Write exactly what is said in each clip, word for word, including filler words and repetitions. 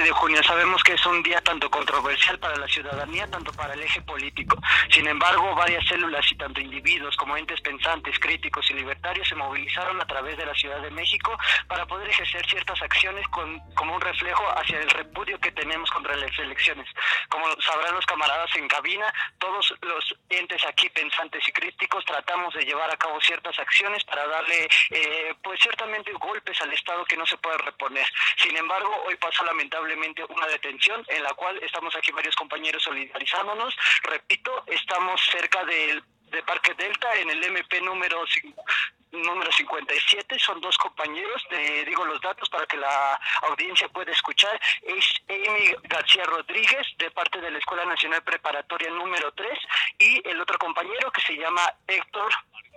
de junio. Sabemos que es un día tanto controversial para la ciudadanía, tanto para el eje político. Sin embargo, varias células y tanto individuos como entes pensantes, críticos y libertarios se movilizaron a través de la Ciudad de México para poder ejercer ciertas acciones con, como un reflejo hacia el repudio que tenemos contra las elecciones. Como sabrán los camaradas en cabina, todos los entes aquí pensantes y críticos tratamos de llevar a cabo ciertas acciones para darle, eh, pues ciertamente, golpes al Estado que no se puede reponer. Sin embargo, hoy pasa lamentablemente una detención en la cual estamos aquí varios compañeros solidarizándonos. Repito, estamos cerca del de Parque Delta en el M P número número cincuenta y siete, son dos compañeros, te digo los datos para que la audiencia pueda escuchar. Es Amy García Rodríguez, de parte de la Escuela Nacional Preparatoria número tres, y el otro compañero que se llama Héctor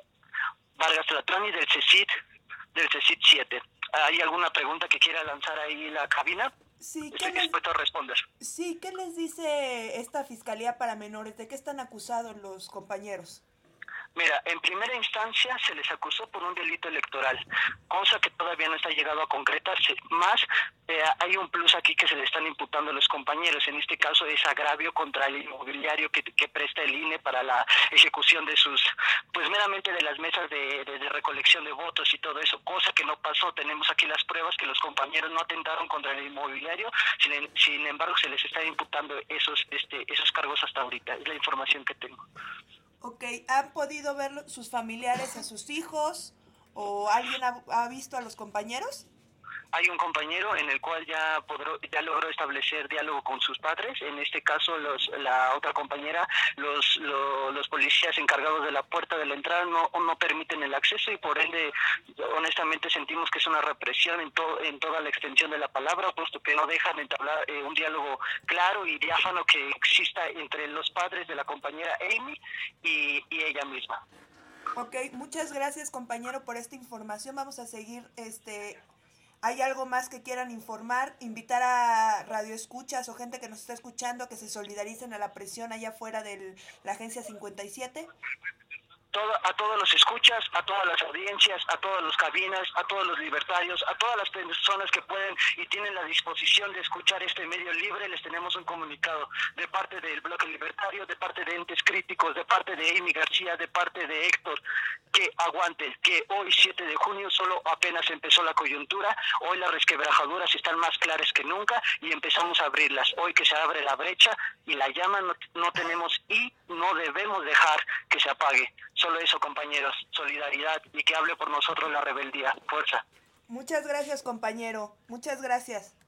Vargas Latrani del CECIT, del CECIT siete. ¿Hay alguna pregunta que quiera lanzar ahí la cabina? Sí, Estoy les... dispuesto a responder. Sí, ¿qué les dice esta Fiscalía para Menores? ¿De qué están acusados los compañeros? Mira, en primera instancia se les acusó por un delito electoral, cosa que todavía no está llegado a concretarse. Más, eh, hay un plus aquí que se le están imputando a los compañeros. En este caso es agravio contra el inmobiliario que, que presta el I N E para la ejecución de sus, pues meramente de las mesas de, de, de recolección de votos y todo eso, cosa que no pasó. Tenemos aquí las pruebas que los compañeros no atentaron contra el inmobiliario, sin, sin embargo se les está imputando esos, este, esos cargos hasta ahorita. Es la información que tengo. Ok, ¿han podido ver sus familiares a sus hijos o alguien ha, ha visto a los compañeros? Hay un compañero en el cual ya podró, ya logró establecer diálogo con sus padres. En este caso, los, la otra compañera, los, los, los policías encargados de la puerta de la entrada no, no permiten el acceso y por ende, honestamente, sentimos que es una represión en, to, en toda la extensión de la palabra, puesto que no dejan entablar eh, un diálogo claro y diáfano que exista entre los padres de la compañera Amy y, y ella misma. Ok, muchas gracias, compañero, por esta información. Vamos a seguir este... ¿Hay algo más que quieran informar? Invitar a radioescuchas o gente que nos está escuchando que se solidaricen a la presión allá afuera de la Agencia cincuenta y siete. Todo, a todos los escuchas, a todas las audiencias, a todas las cabinas, a todos los libertarios, a todas las personas que pueden y tienen la disposición de escuchar este medio libre, les tenemos un comunicado de parte del Bloque Libertario, de parte de entes críticos, de parte de Amy García, de parte de Héctor, que aguanten, que hoy siete de junio solo apenas empezó la coyuntura, hoy las resquebrajaduras están más claras que nunca y empezamos a abrirlas. Hoy que se abre la brecha y la llama no, no tenemos y no debemos dejar que se apague. Solo eso, compañeros, solidaridad y que hable por nosotros la rebeldía. Fuerza. Muchas gracias, compañero. Muchas gracias.